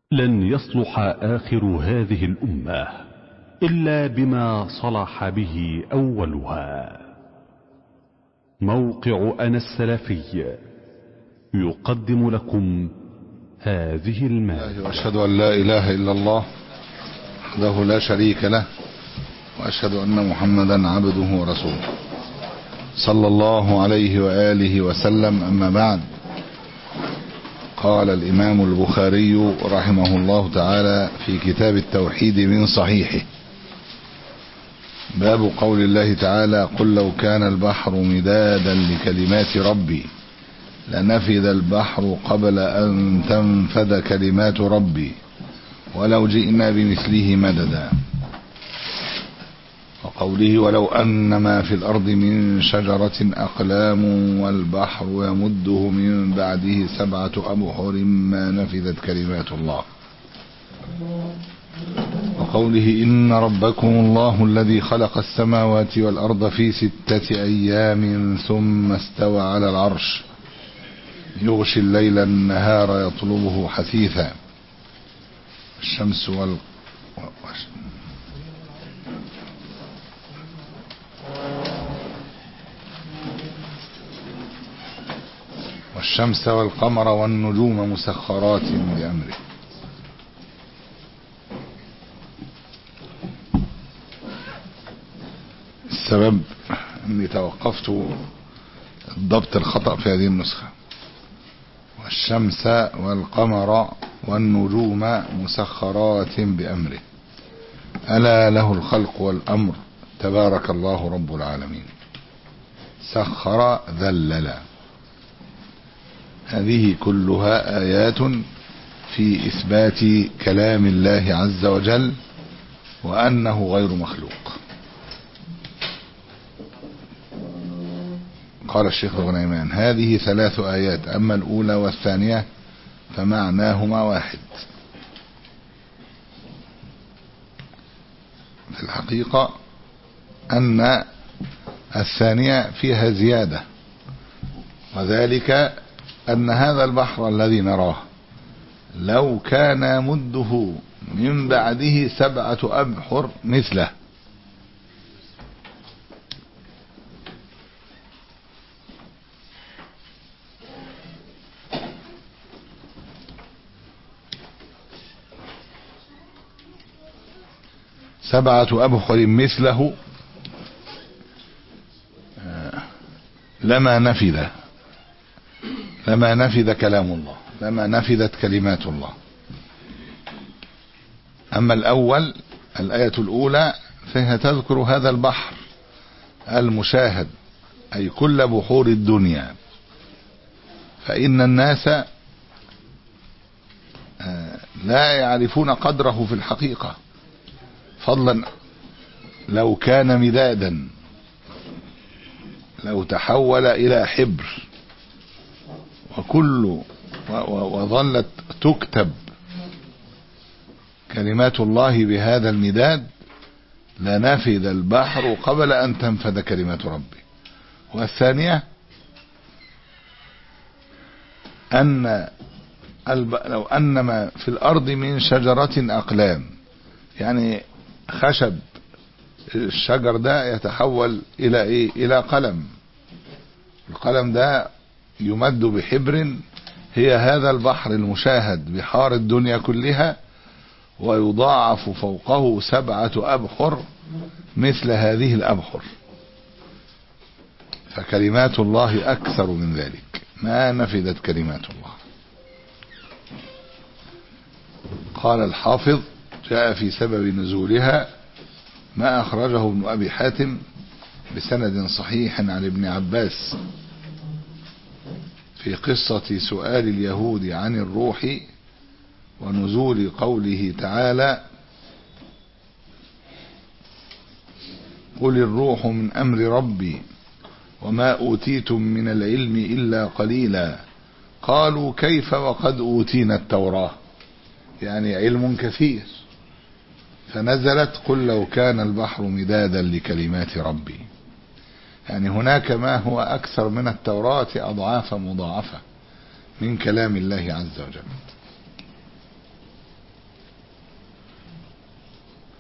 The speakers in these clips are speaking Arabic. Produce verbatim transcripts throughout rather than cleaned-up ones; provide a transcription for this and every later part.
لن يصلح آخر هذه الأمة إلا بما صلح به أولها. موقع أنا السلفي يقدم لكم هذه المادة. وأشهد أن لا إله إلا الله وحده لا شريك له، وأشهد أن محمدا عبده ورسوله صلى الله عليه وآله وسلم. أما بعد، قال الإمام البخاري رحمه الله تعالى في كتاب التوحيد من صحيحه: باب قول الله تعالى: قل لو كان البحر مدادا لكلمات ربي لنفذ البحر قبل أن تنفذ كلمات ربي ولو جئنا بمثله مددا. وقوله: ولو أن ما في الأرض من شجرة أقلام والبحر يمده من بعده سبعة أبحر ما نفذت كلمات الله. وقوله: إن ربكم الله الذي خلق السماوات والأرض في ستة أيام ثم استوى على العرش يغشي الليل النهار يطلبه حثيثا. الشمس وال والشمس والقمر والنجوم مسخرات بأمره. السبب أني توقفت ضبط الخطأ في هذه النسخة: والشمس والقمر والنجوم مسخرات بأمره ألا له الخلق والأمر تبارك الله رب العالمين. سخر ذلل. هذه كلها آيات في إثبات كلام الله عز وجل وأنه غير مخلوق. قال الشيخ الغنيمان: هذه ثلاث آيات، أما الأولى والثانية فمعناهما واحد. في الحقيقة أن الثانية فيها زيادة، وذلك أن هذا البحر الذي نراه لو كان مده من بعده سبعة أبحر مثله، سبعة أبحر مثله لما نفذ لما نفذ كلام الله، لما نفذت كلمات الله. أما الأول، الآية الأولى فهي تذكر هذا البحر المشاهد، أي كل بحور الدنيا، فإن الناس لا يعرفون قدره في الحقيقة، فضلا لو كان مدادا، لو تحول إلى حبر وكل وظلت تكتب كلمات الله بهذا المداد لنفذ البحر قبل أن تنفذ كلمات ربي. والثانية أن لو أن ما في الأرض من شجرة أقلام، يعني خشب الشجر ده يتحول إلى إيه؟ إلى قلم. القلم ده يمد بحبر، هي هذا البحر المشاهد بحار الدنيا كلها، ويضاعف فوقه سبعة أبحر مثل هذه الأبحر، فكلمات الله أكثر من ذلك، ما نفذت كلمات الله. قال الحافظ: جاء في سبب نزولها ما أخرجه ابن أبي حاتم بسند صحيح عن ابن عباس في قصة سؤال اليهود عن الروح ونزول قوله تعالى: قل الروح من أمر ربي وما أوتيتم من العلم إلا قليلا قالوا كيف وقد أوتينا التوراة، يعني علم كثير. فنزلت: قل لو كان البحر مدادا لكلمات ربي. يعني هناك ما هو أكثر من التوراة أضعاف مضاعفة من كلام الله عز وجل.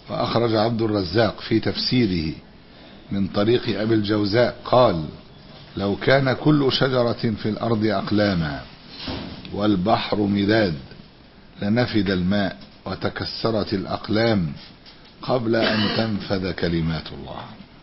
وأخرج عبد الرزاق في تفسيره من طريق أبي الجوزاء قال: لو كان كل شجرة في الأرض أقلاما والبحر مداد لنفد الماء وتكسرت الأقلام قبل أن تنفذ كلمات الله.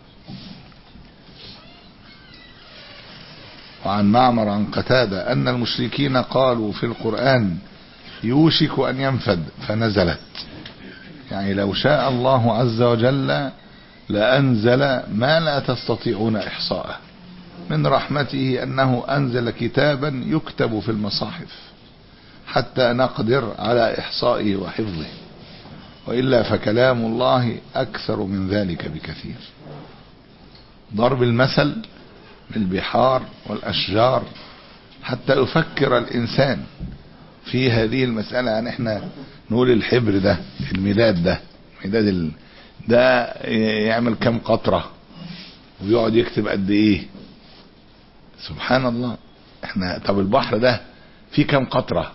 وعن معمر عن قتادة أن المشركين قالوا في القرآن: يوشك أن ينفد، فنزلت. يعني لو شاء الله عز وجل لأنزل ما لا تستطيعون إحصاءه. من رحمته أنه أنزل كتابا يكتب في المصاحف حتى نقدر على إحصائه وحفظه، وإلا فكلام الله أكثر من ذلك بكثير. ضرب المثل بالبحار والأشجار حتى يفكر الإنسان في هذه المسألة. يعني احنا نقول الحبر ده، المداد ده، المداد ال... ده يعمل كم قطرة ويقعد يكتب قد ايه؟ سبحان الله. احنا طب البحر ده فيه كم قطرة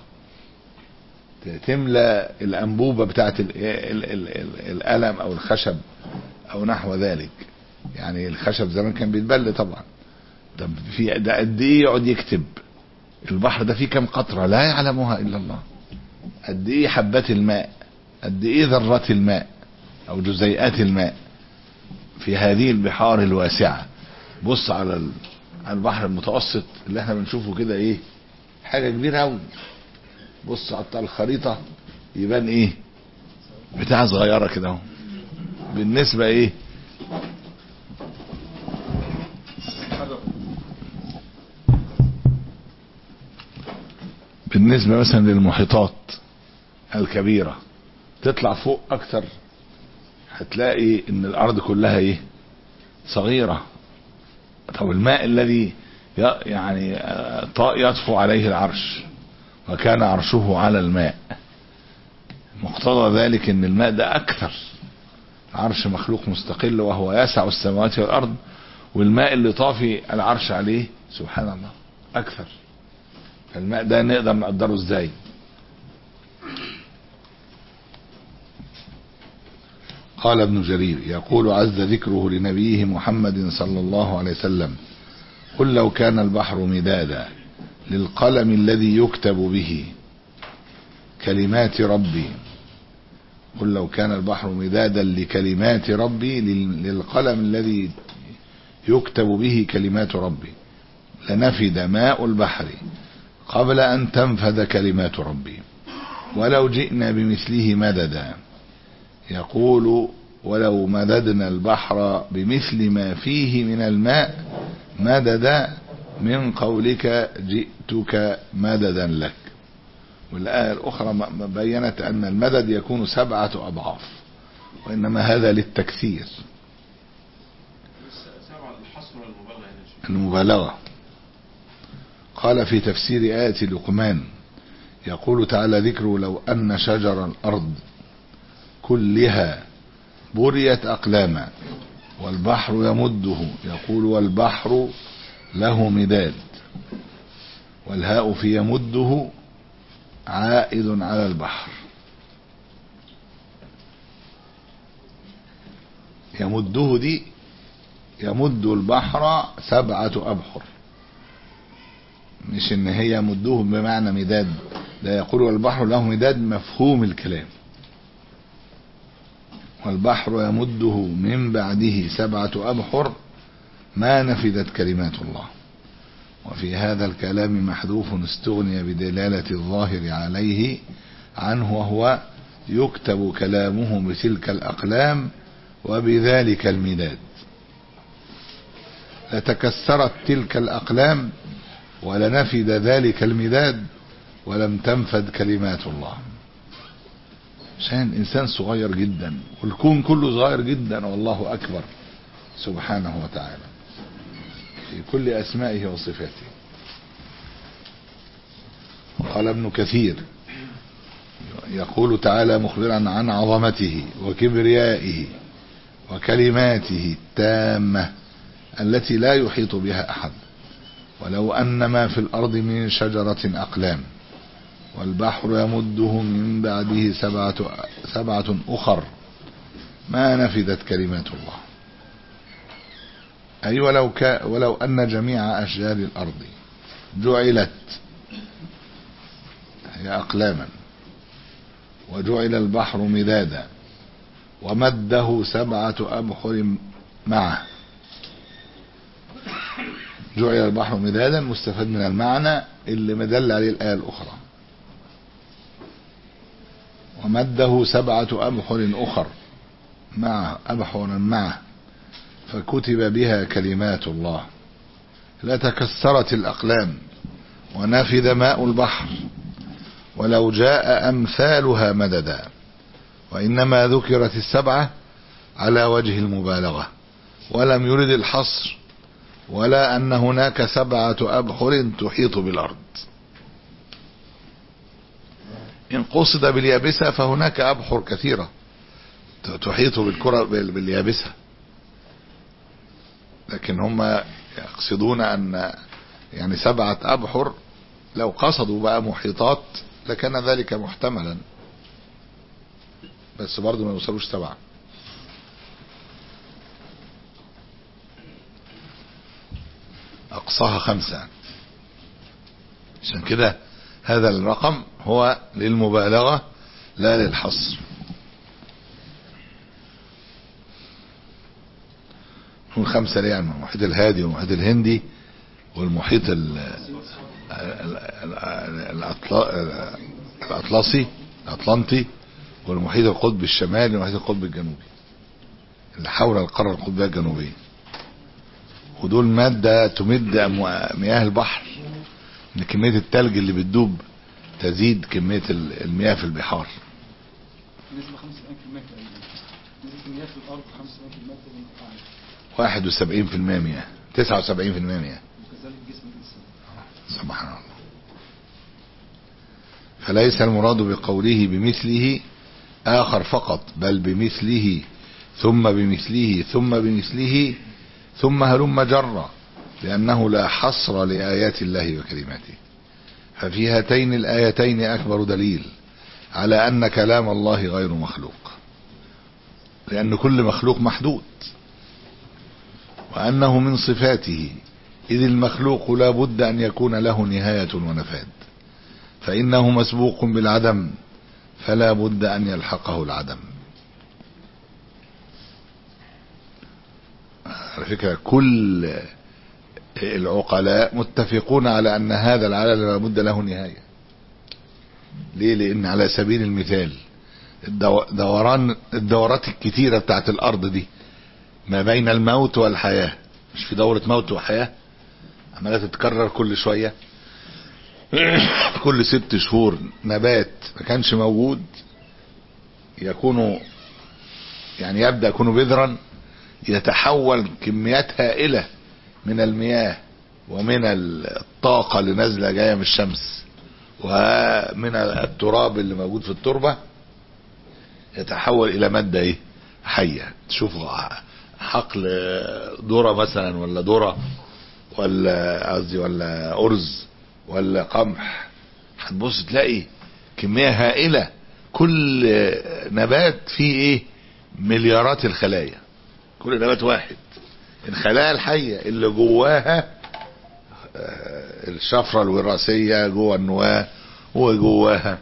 تملى الأنبوبة بتاعت ال... ال... ال... ال... القلم او الخشب او نحو ذلك. يعني الخشب زمان كان بيتبل طبعا. طب في ده قد ايه يقعد يكتب؟ البحر ده فيه كم قطرة لا يعلمها الا الله. قد ايه حبات الماء، قد ايه ذرات الماء او جزيئات الماء في هذه البحار الواسعة. بص على ال... على البحر المتوسط اللي احنا بنشوفه كده، ايه حاجة كبيرة اوي. بص على الخريطة يبان ايه بتاع صغيرة كده اهو. بالنسبة ايه بالنسبة مثلا للمحيطات الكبيرة تطلع فوق اكتر، هتلاقي ان الارض كلها ايه صغيرة. طب الماء الذي يعني يطفو عليه العرش وكان عرشه على الماء، مقتضى ذلك ان الماء ده اكثر. العرش مخلوق مستقل وهو يسع السماوات والارض، والماء اللي طافي العرش عليه سبحان الله اكثر. الماء ده نقدر نقدره ازاي؟ قال ابن جرير يقول عز ذكره لنبيه محمد صلى الله عليه وسلم: قل لو كان البحر مدادا للقلم الذي يكتب به كلمات ربي قل لو كان البحر مدادا لكلمات ربي للقلم الذي يكتب به كلمات ربي لنفد ماء البحر قبل أن تنفذ كلمات ربي ولو جئنا بمثله مددا. يقول: ولو مددنا البحر بمثل ما فيه من الماء مددا من قولك جئتك مددا لك. والآية الأخرى بيّنت أن المدد يكون سبعة أضعاف، وإنما هذا للتكثير المبالغة. قال في تفسير آية لقمان يقول تعالى ذكره: لو أن شجر الأرض كلها بريت أقلاما والبحر يمده. يقول: والبحر له مداد، والهاء في يمده عائد على البحر. يمده دي يمد البحر سبعة أبحر، مش ان هي يمده بمعنى مداد. لا، يقول والبحر له مداد مفهوم الكلام. والبحر يمده من بعده سبعة أبحر ما نفدت كلمات الله. وفي هذا الكلام محذوف استغني بدلالة الظاهر عليه عنه، وهو يكتب كلامه بتلك الأقلام وبذلك المداد. لتكسرت تلك الأقلام ولنفد ذلك المداد ولم تنفد كلمات الله. عشان الإنسان صغير جدا والكون كله صغير جدا، والله أكبر سبحانه وتعالى في كل أسمائه وصفاته. قال ابن كثير يقول تعالى مخبرا عن عظمته وكبريائه وكلماته التامة التي لا يحيط بها أحد: ولو أن ما في الأرض من شجرة أقلام والبحر يمده من بعده سبعة, سبعة أخر ما نفدت كلمات الله. أي ولو, ك ولو أن جميع أشجار الأرض جعلت هي أقلاما وجعل البحر مدادا ومده سبعة أبحر معه. جعل البحر مدادا مستفاد من المعنى اللي مدل عليه الآية الأخرى. ومده سبعة أبحر أخر معه أبحر معه فكتب بها كلمات الله لتكسرت الأقلام ونفد ماء البحر ولو جاء أمثالها مددا. وإنما ذكرت السبعة على وجه المبالغة ولم يرد الحصر ولا أن هناك سبعة أبحر تحيط بالأرض. إن قصد باليابسة فهناك أبحر كثيرة تحيط بالكرة باليابسة، لكن هم يقصدون أن يعني سبعة أبحر لو قصدوا بقى محيطات لكان ذلك محتملا، بس برضو ما يوصلوش سبعة. أقصاها خمسة، عشان كده هذا الرقم هو للمبالغة لا للحصر. نقول خمسة ليه؟ يعني المحيط الهادي والمحيط الهندي والمحيط الأطلسي الأطلنطي والمحيط القطبي الشمالي والمحيط القطبي الجنوبي اللي حول القارة القطبية الجنوبية. ودول مادة تمد مياه البحر، ان كمية التلج اللي بتدوب تزيد كمية المياه في البحار. نسبة خمسة وسبعين بالمئة نسبة المياه في الأرض خمسة وسبعين بالمئة واحد وسبعين في المئة مياه تسعة وسبعين في المئة مياه وكذلك جسم الإنسان. سبحان الله. فليس المراد بقوله بمثله آخر فقط، بل بمثله ثم بمثله ثم بمثله ثم هلم جرا، لأنه لا حصر لآيات الله وكلماته. ففي هاتين الآيتين أكبر دليل على أن كلام الله غير مخلوق، لأن كل مخلوق محدود، وأنه من صفاته، إذ المخلوق لا بد أن يكون له نهاية ونفاد، فإنه مسبوق بالعدم فلا بد أن يلحقه العدم. على فكرة كل العقلاء متفقون على أن هذا العالم لا بد له نهاية. ليه؟ لأن على سبيل المثال دوران الدورات الكتيرة بتاعت الأرض دي ما بين الموت والحياة، مش في دورة موت وحياة عمالة تتكرر كل شوية؟ كل ست شهور نبات ما كانش موجود يكون يعني يبدأ يكون بذرا، يتحول كميات هائلة من المياه ومن الطاقة اللي نازلة جاية من الشمس ومن التراب اللي موجود في التربة، يتحول إلى مادة إيه؟ حية. تشوفوا حقل ذرة مثلا ولا ذرة ولا قصدي ولا أرز ولا قمح، هتبص تلاقي كمية هائلة، كل نبات فيه ايه؟ مليارات الخلايا، كل نبات واحد الخلايا الحية اللي جواها الشفرة الوراثية جوا النواة وجواها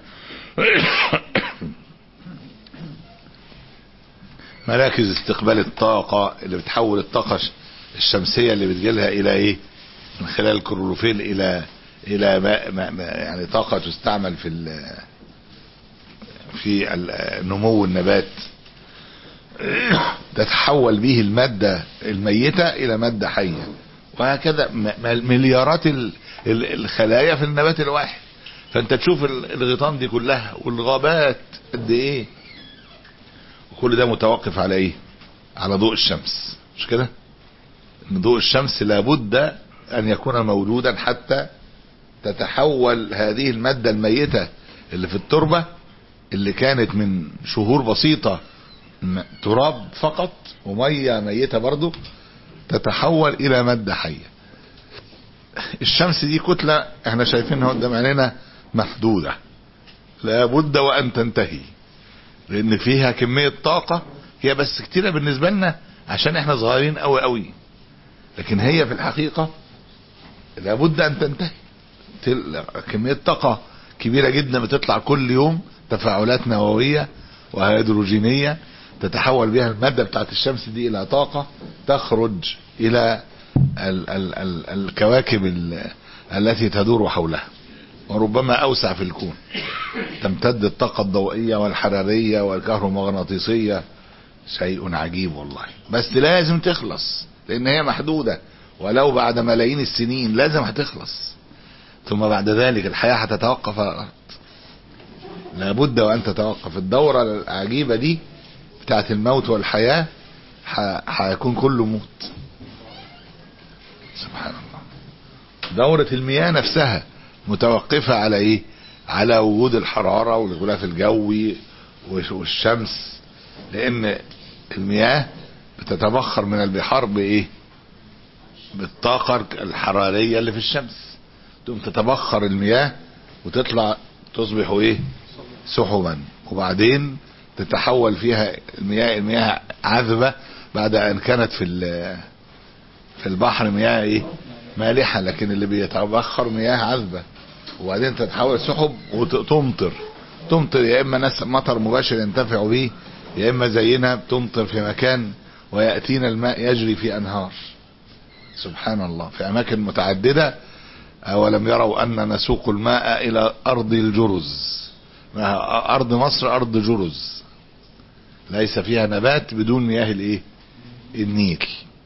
مراكز استقبال الطاقة اللي بتحول الطاقة الشمسية اللي بتجيلها الى ايه؟ من خلال الكلوروفيل الى الى ما ما يعني طاقة تستعمل في في نمو النبات، تتحول به المادة الميتة الى مادة حية، وهكذا مليارات الخلايا في النبات الواحد. فانت تشوف الغيطان دي كلها والغابات قد ايه، وكل ده متوقف على ايه؟ على ضوء الشمس، مش كده؟ ان ضوء الشمس لابد ان يكون موجودا حتى تتحول هذه المادة الميتة اللي في التربة اللي كانت من شهور بسيطة تراب فقط ومية ميتة برضو، تتحول الى مادة حية. الشمس دي كتلة احنا شايفينها قدام عينينا محدودة، لابد وان تنتهي، لان فيها كمية طاقة هي بس كتيرة بالنسبة لنا عشان احنا صغيرين قوي قوي، لكن هي في الحقيقة لابد ان تنتهي. كمية طاقة كبيرة جدا بتطلع كل يوم، تفاعلات نووية وهيدروجينية تتحول بها المادة بتاعت الشمس دي الى طاقة تخرج الى ال ال ال الكواكب التي تدور حولها، وربما اوسع في الكون. تمتد الطاقة الضوئية والحرارية والكهرومغناطيسية، شيء عجيب والله. بس لازم تخلص لان هي محدودة، ولو بعد ملايين السنين لازم هتخلص. ثم بعد ذلك الحياة هتتوقف على الارض، لابد وان تتوقف. الدورة العجيبة دي بتاعت الموت والحياة هيكون كله موت. سبحان الله. دورة المياه نفسها متوقفة على ايه؟ على وجود الحرارة والغلاف الجوي والشمس، لان المياه بتتبخر من البحار بايه؟ بالطاقة الحرارية اللي في الشمس، تقوم تتبخر المياه وتطلع تصبح ايه؟ سحبا، وبعدين تتحول فيها المياه المياه عذبة بعد ان كانت في في البحر مياه ايه؟ مالحة، لكن اللي بيتبخر مياه عذبة، وبعدين تتحول سحب وتمطر. تمطر يا اما ناس مطر مباشر ينتفعوا به، يا اما زينا بتمطر في مكان ويأتينا الماء يجري في انهار. سبحان الله، في اماكن متعددة. اولم يروا ان نسوق الماء الى ارض الجرز. ارض مصر ارض جرز ليس فيها نبات بدون مياه الايه؟ النيل.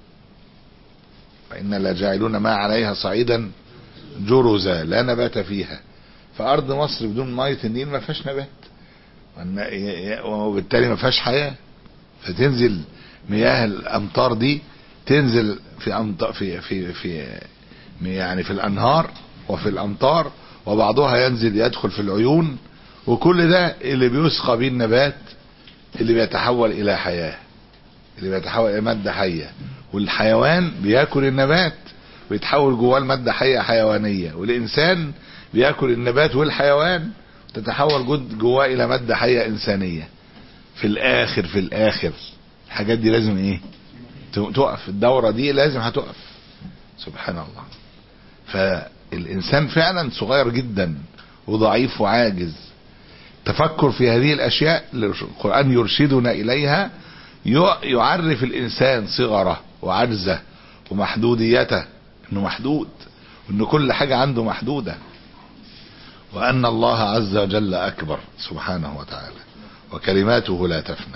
فإن لجاعلون ما عليها صعيدا جرزا لا نبات فيها. فارض مصر بدون مية النيل ما فيهاش نبات، وبالتالي ما فيهاش حياة. فتنزل مياه الامطار دي تنزل في أمطار في في في يعني في الانهار وفي الامطار، وبعضها ينزل يدخل في العيون، وكل ده اللي بيسقى به النبات اللي بيتحول الى حياة، اللي بيتحول الى مادة حية. والحيوان بياكل النبات ويتحول جواه المادة حية حيوانية، والانسان بياكل النبات والحيوان تتحول جواه الى مادة حية انسانية. في الاخر في الاخر الحاجات دي لازم ايه؟ تقف. الدورة دي لازم هتقف. سبحان الله. فالانسان فعلا صغير جدا وضعيف وعاجز. تفكر في هذه الاشياء القرآن يرشدنا اليها، يعرف الانسان صغره وعجزه ومحدوديته، انه محدود، وان كل حاجة عنده محدودة، وان الله عز وجل اكبر سبحانه وتعالى، وكلماته لا تفنى.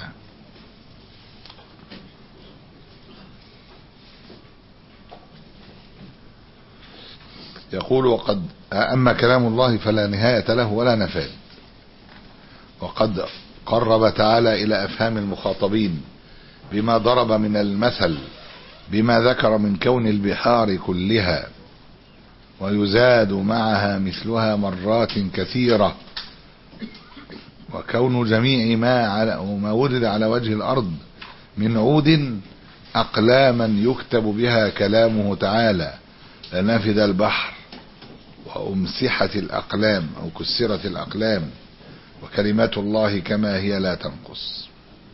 يقول وقد اما كلام الله فلا نهاية له ولا نفاد. وقد قرب تعالى الى افهام المخاطبين بما ضرب من المثل بما ذكر من كون البحار كلها ويزاد معها مثلها مرات كثيرة، وكون جميع ما على وما وجد على وجه الارض من عود اقلاما يكتب بها كلامه تعالى لنفد البحر وامسحت الاقلام او كسرت الاقلام، وكلمات الله كما هي لا تنقص.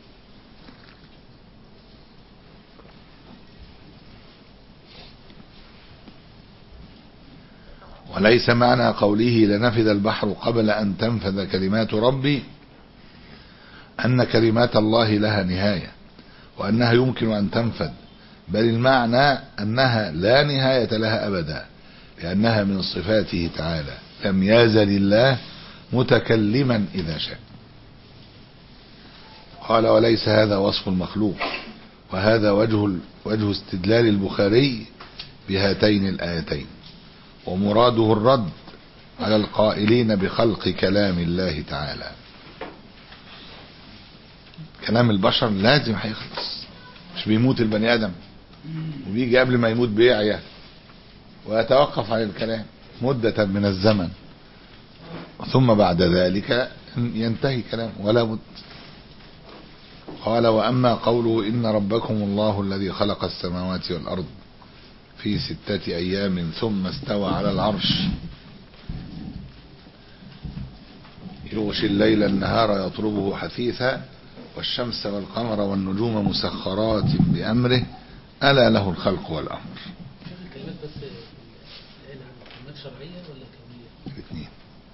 وليس معنى قوله لنفد البحر قبل ان تنفذ كلمات ربي ان كلمات الله لها نهاية وانها يمكن ان تنفذ، بل المعنى انها لا نهاية لها ابدا، لانها من صفاته تعالى. لم يزل الله متكلما اذا شاء. قال وليس هذا وصف المخلوق، وهذا وجه وجه استدلال البخاري بهاتين الايتين، ومراده الرد على القائلين بخلق كلام الله تعالى. كلام البشر لازم هيخلص، مش بيموت البني ادم وبيجي قبل ما يموت بيعيا ويتوقف عن الكلام مدة من الزمن، ثم بعد ذلك ينتهي كلام ولا بد. قال واما قوله ان ربكم الله الذي خلق السماوات والارض في ستة ايام ثم استوى على العرش يغشي الليل النهار يطلبه حثيثا والشمس والقمر والنجوم مسخرات بأمره ألا له الخلق والأمر. شوف الكلمات بس الآن عن كلمات شرعية ولا كونية؟ الاثنين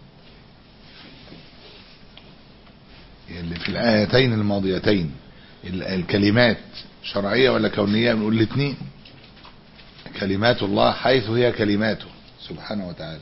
اللي في الآيتين الماضيتين الكلمات شرعية ولا كونية؟ بنقول الاثنين. كلمات الله حيث هي كلماته سبحانه وتعالى،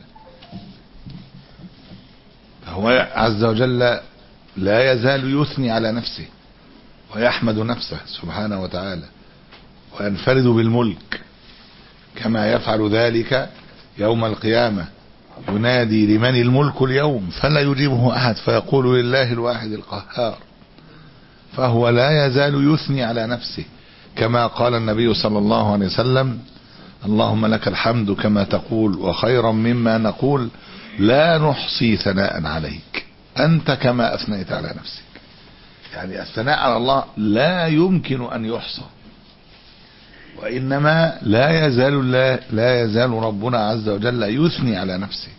فهو عز وجل لا يزال يثني على نفسه ويحمد نفسه سبحانه وتعالى وينفرد بالملك، كما يفعل ذلك يوم القيامة ينادي لمن الملك اليوم فلا يجيبه أحد فيقول لله الواحد القهار. فهو لا يزال يثني على نفسه، كما قال النبي صلى الله عليه وسلم اللهم لك الحمد كما تقول وخيرا مما نقول لا نحصي ثناء عليك أنت كما أثنيت على نفسك. يعني الثناء على الله لا يمكن أن يحصى، وإنما لا يزال لا, لا يزال ربنا عز وجل يثني على نفسه.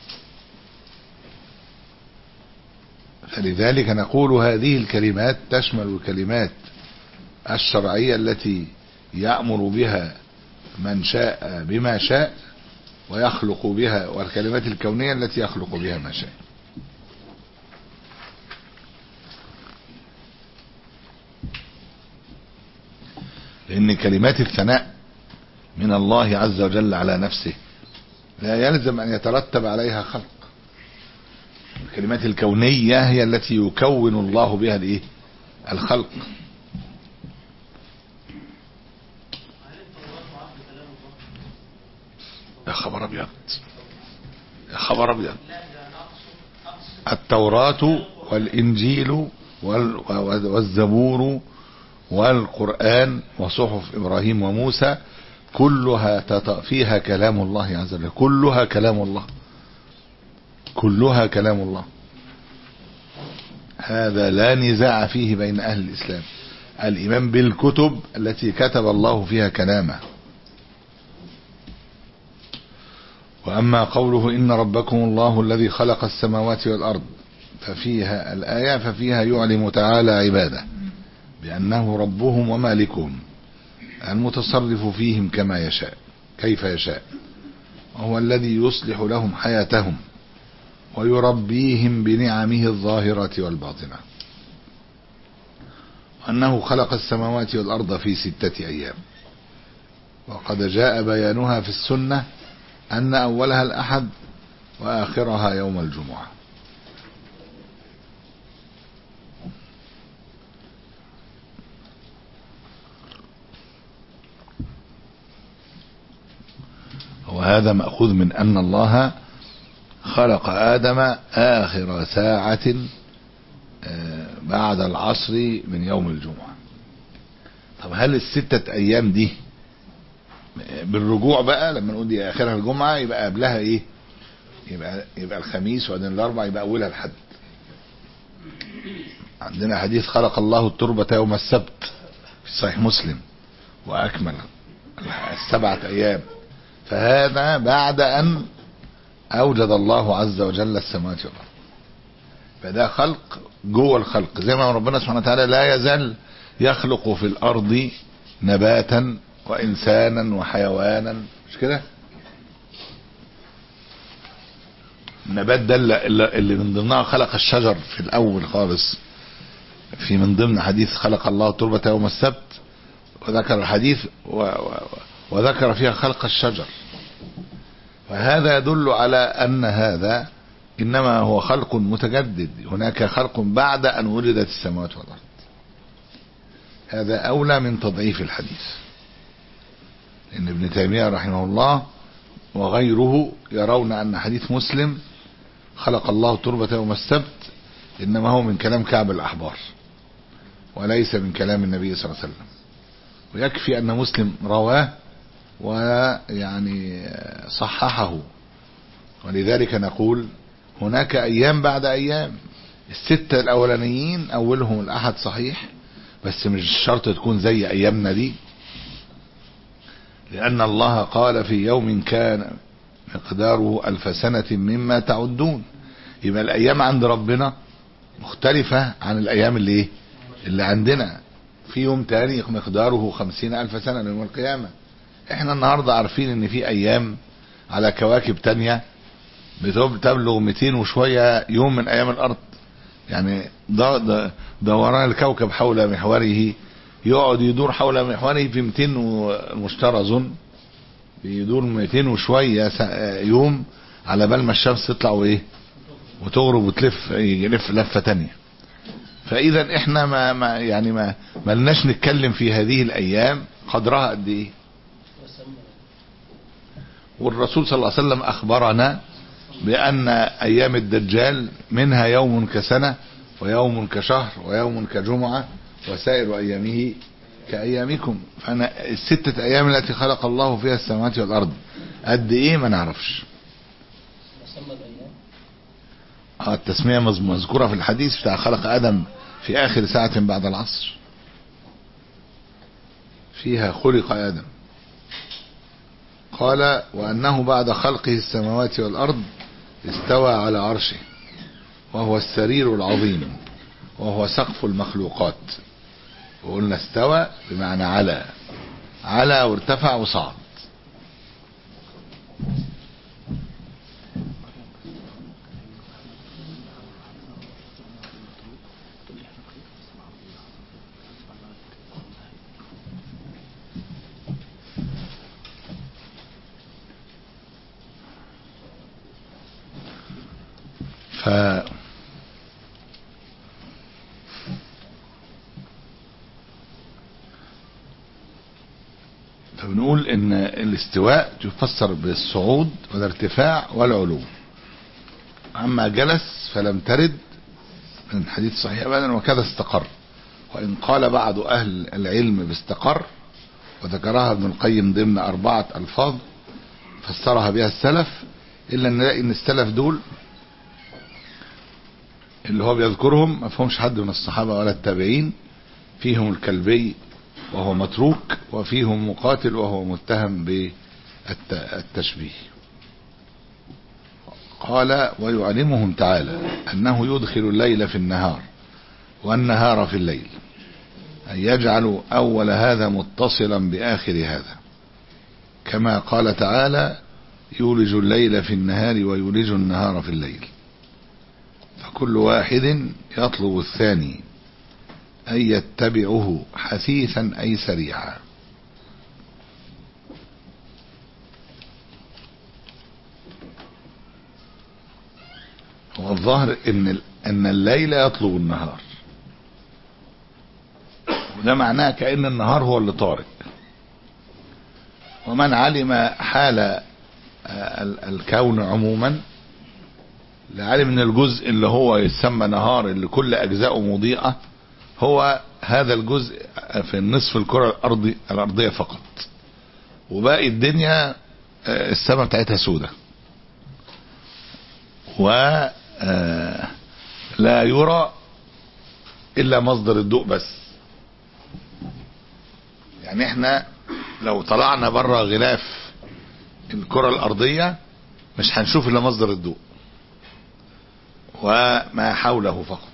فلذلك نقول هذه الكلمات تشمل الكلمات الشرعية التي يأمر بها من شاء بما شاء ويخلق بها، والكلمات الكونية التي يخلق بها ما شاء. لأن كلمات الثناء من الله عز وجل على نفسه لا يلزم أن يترتب عليها خلق. الكلمات الكونية هي التي يكون الله بها الايه الخلق. يا خبر ابيض يا خبر ابيض التوراة والإنجيل والزبور والقرآن وصحف إبراهيم وموسى كلها فيها كلام الله عز وجل، كلها كلام الله، كلها كلام الله. هذا لا نزاع فيه بين أهل الإسلام، الإيمان بالكتب التي كتب الله فيها كلامه. وأما قوله إن ربكم الله الذي خلق السماوات والأرض ففيها الآية ففيها يعلم تعالى عباده بأنه ربهم ومالكهم المتصرف فيهم كما يشاء كيف يشاء، وهو الذي يصلح لهم حياتهم ويربيهم بنعمه الظاهرة والباطنة، وأنه خلق السماوات والأرض في ستة أيام. وقد جاء بيانها في السنة أن أولها الأحد وآخرها يوم الجمعة. وهذا مأخوذ من أن الله خلق آدم آخر ساعة بعد العصر من يوم الجمعة. طب هل الستة أيام دي بالرجوع بقى لما نقول دي آخرها الجمعة يبقى قبلها إيه؟ يبقى يبقى الخميس وبعدين الأربع يبقى أولها الحد. عندنا حديث خلق الله التربة يوم السبت في صحيح مسلم وأكمل السبعة أيام، فهذا بعد أن أوجد الله عز وجل السماوات والأرض. فده خلق جوه الخلق، زي ما ربنا سبحانه وتعالى لا يزال يخلق في الأرض نباتا وإنسانا وحيوانا، مش كده؟ النبات ده اللي من ضمنها خلق الشجر في الأول خالص، في من ضمن حديث خلق الله التربة يوم السبت، وذكر الحديث و و وذكر فيها خلق الشجر. فهذا يدل على أن هذا إنما هو خلق متجدد، هناك خلق بعد أن وجدت السماوات والأرض. هذا أولى من تضعيف الحديث، لأن ابن تيمية رحمه الله وغيره يرون أن حديث مسلم خلق الله التربة يوم السبت إنما هو من كلام كعب الأحبار وليس من كلام النبي صلى الله عليه وسلم. ويكفي أن مسلم رواه ويعني صححه، ولذلك نقول هناك أيام بعد أيام. الستة الأولانيين أولهم الأحد صحيح، بس مش شرط تكون زي أيامنا دي، لأن الله قال في يوم كان مقداره ألف سنة مما تعدون. يبقى الأيام عند ربنا مختلفة عن الأيام اللي إيه؟ اللي عندنا في يوم تاني مقداره خمسين ألف سنة يوم القيامة. احنا النهاردة عارفين ان في ايام على كواكب تانية بتبلغ مئتين وشوية يوم من ايام الارض. يعني دوران الكوكب حول محوره يقعد يدور حول محوره في مئتين المشتري اظن بيدور مئتين وشوية يوم على بال ما الشمس تطلع وايه وتغرب وتلف يلف لفة تانية. فاذا احنا ما, ما يعني ما ما لناش نتكلم في هذه الايام قدرها قد ايه. والرسول صلى الله عليه وسلم اخبرنا بان ايام الدجال منها يوم كسنة ويوم كشهر ويوم كجمعة وسائر ايامه كايامكم. فانا الستة ايام التي خلق الله فيها السماوات والارض قد ايه ما نعرفش. اه التسمية مذكورة في الحديث بتاع خلق ادم في اخر ساعة بعد العصر فيها خلق ادم. قال وانه بعد خلقه السماوات والارض استوى على عرشه وهو السرير العظيم وهو سقف المخلوقات. وقلنا استوى بمعنى على على وارتفع وصعد. ف فبنقول ان الاستواء يفسر بالصعود والارتفاع والعلو. اما جلس فلم ترد من حديث صحيح ابدا وكذا استقر. وان قال بعض اهل العلم باستقر وذكرها ابن القيم ضمن اربعة الفاظ فسرها بها السلف، الا ان نلاقي ان السلف دول اللي هو بيذكرهم ما فهمش حد من الصحابة ولا التابعين. فيهم الكلبي وهو متروك وفيهم مقاتل وهو متهم بالتشبيه. قال ويعلمهم تعالى أنه يدخل الليل في النهار والنهار في الليل، أن يجعل أول هذا متصلا بآخر هذا، كما قال تعالى يولج الليل في النهار ويولج النهار في الليل، فكل واحد يطلب الثاني أن يتبعه حثيثا أي سريعا. والظاهر إن أن الليل يطلب النهار، وده معناه كأن النهار هو اللي طارق. ومن علم حال الكون عموما لعلم ان الجزء اللي هو يسمى نهار اللي كل اجزاؤه مضيئة هو هذا الجزء في النصف الكرة الارضي الارضية فقط، وباقي الدنيا السماء بتاعتها سودة ولا يرى الا مصدر الضوء بس. يعني احنا لو طلعنا بره غلاف الكرة الارضية مش هنشوف الا مصدر الضوء وما حوله فقط.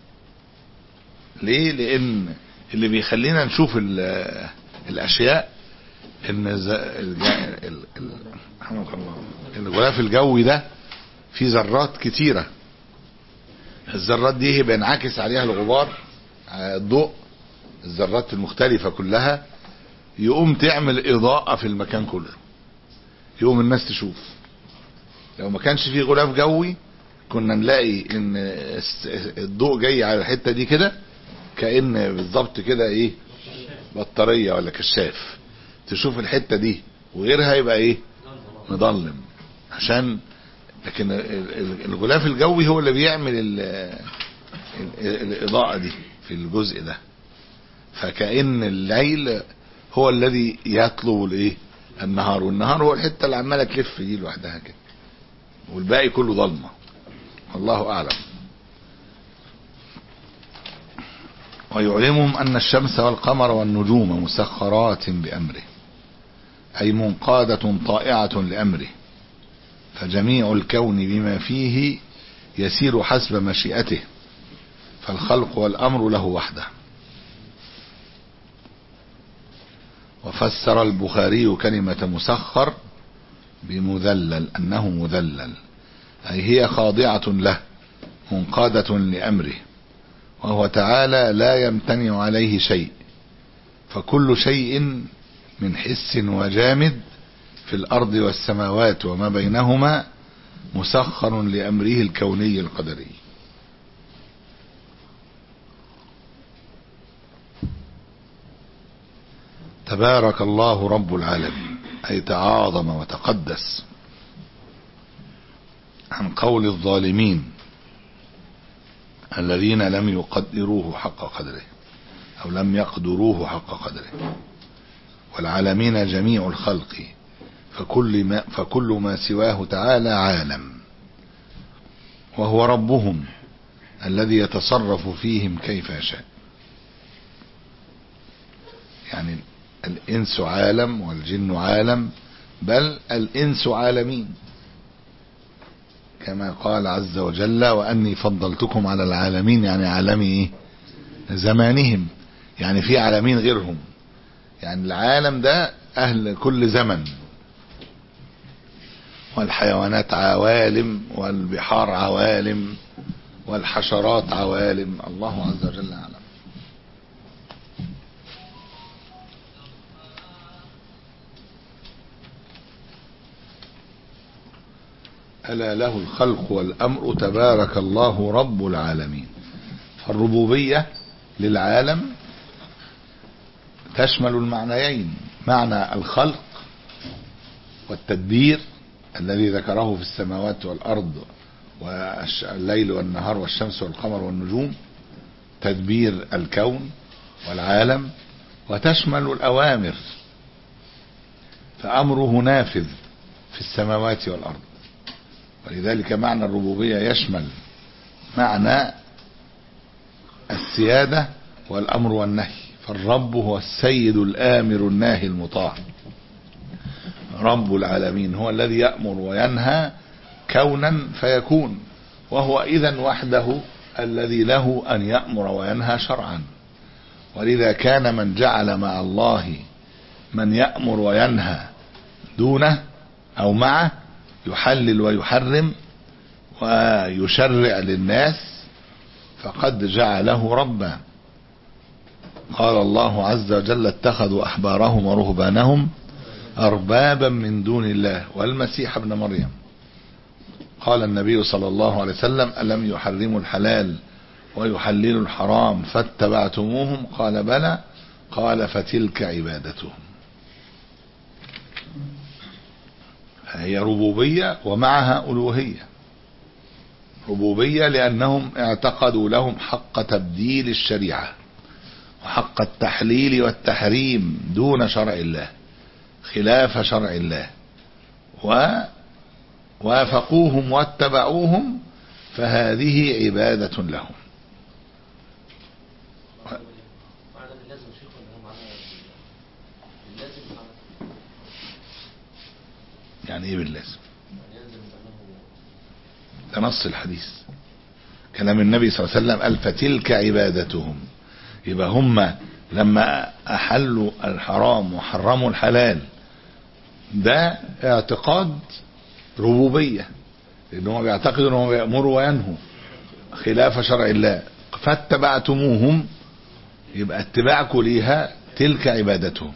ليه؟ لان اللي بيخلينا نشوف الاشياء ان الغلاف الجوي ده فيه ذرات كتيرة، الذرات دي بينعكس عليها الغبار الضوء، الذرات المختلفة كلها يقوم تعمل اضاءة في المكان كله، يقوم الناس تشوف. لو ما كانش فيه غلاف جوي كنا نلاقي ان الضوء جاي على الحتة دي كده كأن بالظبط كده ايه بطارية ولا كشاف، تشوف الحتة دي وغيرها يبقى ايه مظلم. عشان لكن الغلاف الجوي هو اللي بيعمل الاضاءة دي في الجزء ده، فكأن الليل هو الذي يطلب الايه النهار، والنهار هو الحتة اللي عمالة تلف دي لوحدها كده والباقي كله ظلمة. الله اعلم. ويعلمهم ان الشمس والقمر والنجوم مسخرات بامره، اي منقادة طائعة لامره، فجميع الكون بما فيه يسير حسب مشيئته، فالخلق والامر له وحده. وفسر البخاري كلمة مسخر بمذلل أنه مذلل، أي هي خاضعة له منقادة لأمره، وهو تعالى لا يمتنع عليه شيء، فكل شيء من حس وجامد في الأرض والسماوات وما بينهما مسخر لأمره الكوني القدري. تبارك الله رب العالمين، أي تعاظم وتقدس عن قول الظالمين الذين لم يقدروه حق قدره أو لم يقدروه حق قدره، والعالمين جميع الخلق، فكل ما, فكل ما سواه تعالى عالم، وهو ربهم الذي يتصرف فيهم كيف يشاء. يعني الإنس عالم والجن عالم، بل الإنس عالمين، كما قال عز وجل وأني فضلتكم على العالمين، يعني عالمي إيه؟ زمانهم، يعني في عالمين غيرهم، يعني العالم ده أهل كل زمن، والحيوانات عوالم، والبحار عوالم، والحشرات عوالم، الله عز وجل أعلم. ألا له الخلق والأمر تبارك الله رب العالمين. فالربوبية للعالم تشمل المعنيين، معنى الخلق والتدبير الذي ذكره في السماوات والأرض والليل والنهار والشمس والقمر والنجوم، تدبير الكون والعالم، وتشمل الأوامر، فأمره نافذ في السماوات والأرض. ولذلك معنى الربوبية يشمل معنى السيادة والأمر والنهي، فالرب هو السيد الآمر الناهي المطاع، رب العالمين هو الذي يأمر وينهى كونا فيكون، وهو إذن وحده الذي له أن يأمر وينهى شرعا. ولذا كان من جعل مع الله من يأمر وينهى دونه أو معه يحلل ويحرم ويشرع للناس فقد جعله ربا. قال الله عز وجل اتخذوا أحبارهم ورهبانهم أربابا من دون الله والمسيح ابن مريم. قال النبي صلى الله عليه وسلم ألم يحرموا الحلال ويحللوا الحرام فاتبعتموهم؟ قال بلى. قال فتلك عبادتهم. هي ربوبية ومعها ألوهية. ربوبية لأنهم اعتقدوا لهم حق تبديل الشريعة وحق التحليل والتحريم دون شرع الله، خلاف شرع الله، ووافقوهم واتبعوهم، فهذه عبادة لهم. يعني ايه باللازم؟ ده نص الحديث، كلام النبي صلى الله عليه وسلم قال فتلك عبادتهم. يبقى هم لما احلوا الحرام وحرموا الحلال ده اعتقاد ربوبية، لانهم بيعتقدوا انهم بيأمروا وينهوا خلاف شرع الله، فاتبعتموهم يبقى اتباعكم ليها تلك عبادتهم.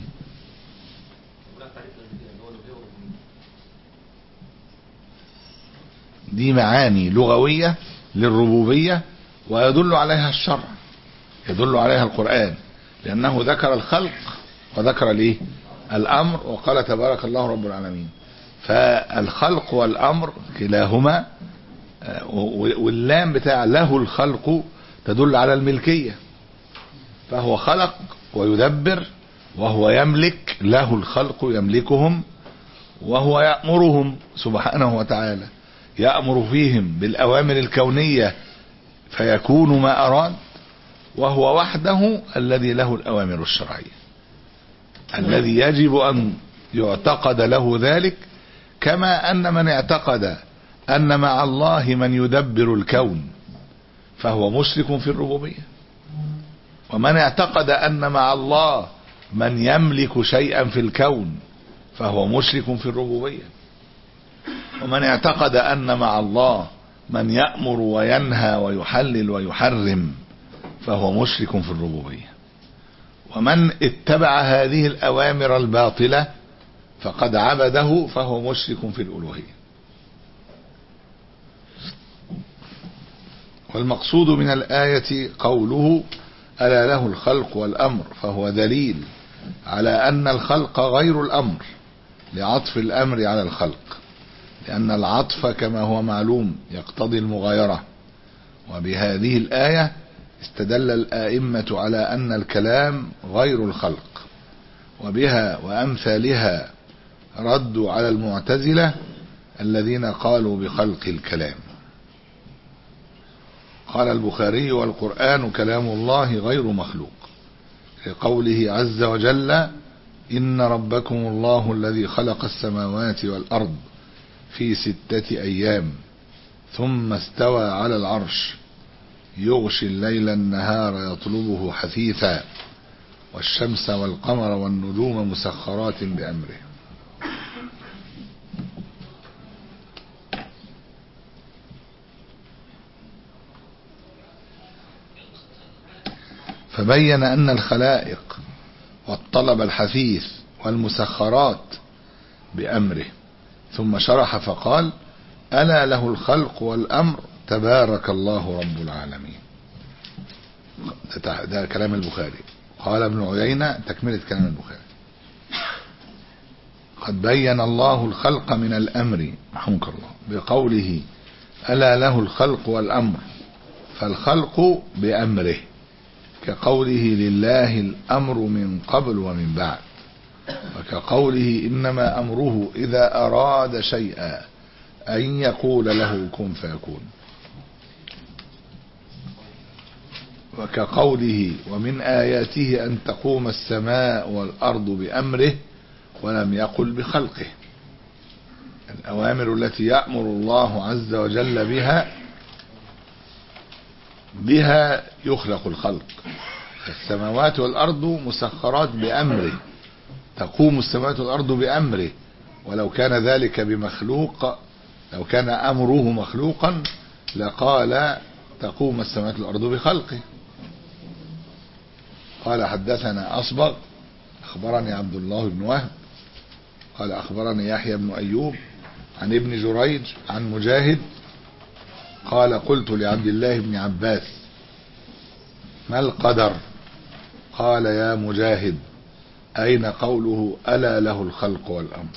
دي معاني لغوية للربوبية، ويدل عليها الشرع، يدل عليها القرآن، لأنه ذكر الخلق وذكر الايه الأمر، وقال تبارك الله رب العالمين. فالخلق والأمر كلاهما، واللام بتاع له الخلق تدل على الملكية، فهو خلق ويدبر وهو يملك، له الخلق يملكهم، وهو يأمرهم سبحانه وتعالى، يأمر فيهم بالأوامر الكونية فيكون ما أراد، وهو وحده الذي له الأوامر الشرعية الذي يجب أن يعتقد له ذلك، كما أن من اعتقد أن مع الله من يدبر الكون فهو مشرك في الربوبية، ومن اعتقد أن مع الله من يملك شيئا في الكون فهو مشرك في الربوبية. ومن اعتقد أن مع الله من يأمر وينهى ويحلل ويحرم فهو مشرك في الربوبية. ومن اتبع هذه الأوامر الباطلة فقد عبده فهو مشرك في الألوهية. والمقصود من الآية قوله ألا له الخلق والأمر، فهو دليل على أن الخلق غير الأمر لعطف الأمر على الخلق، لأن العطف كما هو معلوم يقتضي المغايرة. وبهذه الآية استدل الآئمة على أن الكلام غير الخلق، وبها وأمثالها ردوا على المعتزلة الذين قالوا بخلق الكلام. قال البخاري: والقرآن كلام الله غير مخلوق، لقوله عز وجل: إن ربكم الله الذي خلق السماوات والأرض في ستة أيام ثم استوى على العرش يغشي الليل النهار يطلبه حثيثا والشمس والقمر والنجوم مسخرات بأمره. فبين أن الخلائق والطلب الحثيث والمسخرات بأمره، ثم شرح فقال: ألا له الخلق والأمر تبارك الله رب العالمين. ده, ده كلام البخاري. قال ابن عيينة تكملة كلام البخاري: قد بين الله الخلق من الأمر رحمك الله بقوله ألا له الخلق والأمر، فالخلق بأمره كقوله لله الأمر من قبل ومن بعد، وكقوله إنما أمره إذا أراد شيئا أن يقول له كن فيكون، وكقوله ومن آياته أن تقوم السماء والأرض بأمره ولم يقل بخلقه. الأوامر التي يأمر الله عز وجل بها بها يخلق الخلق. السماوات والأرض مسخرات بأمره، تقوم السماوات والأرض بأمره، ولو كان ذلك بمخلوق، لو كان أمره مخلوقا لقال تقوم السماوات والأرض بخلقه. قال حدثنا أصبغ أخبرني عبد الله بن وهب قال أخبرني يحيى بن أيوب عن ابن جريج عن مجاهد قال قلت لعبد الله بن عباس ما القدر؟ قال يا مجاهد أين قوله ألا له الخلق والأمر؟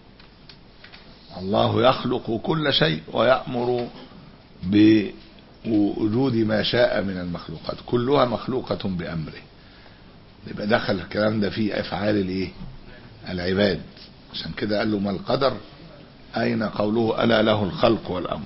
الله يخلق كل شيء ويأمر بوجود ما شاء من المخلوقات، كلها مخلوقة بأمره. يبقى دخل الكلام ده في أفعال الايه؟ العباد. عشان كده قال له ما القدر؟ أين قوله ألا له الخلق والأمر؟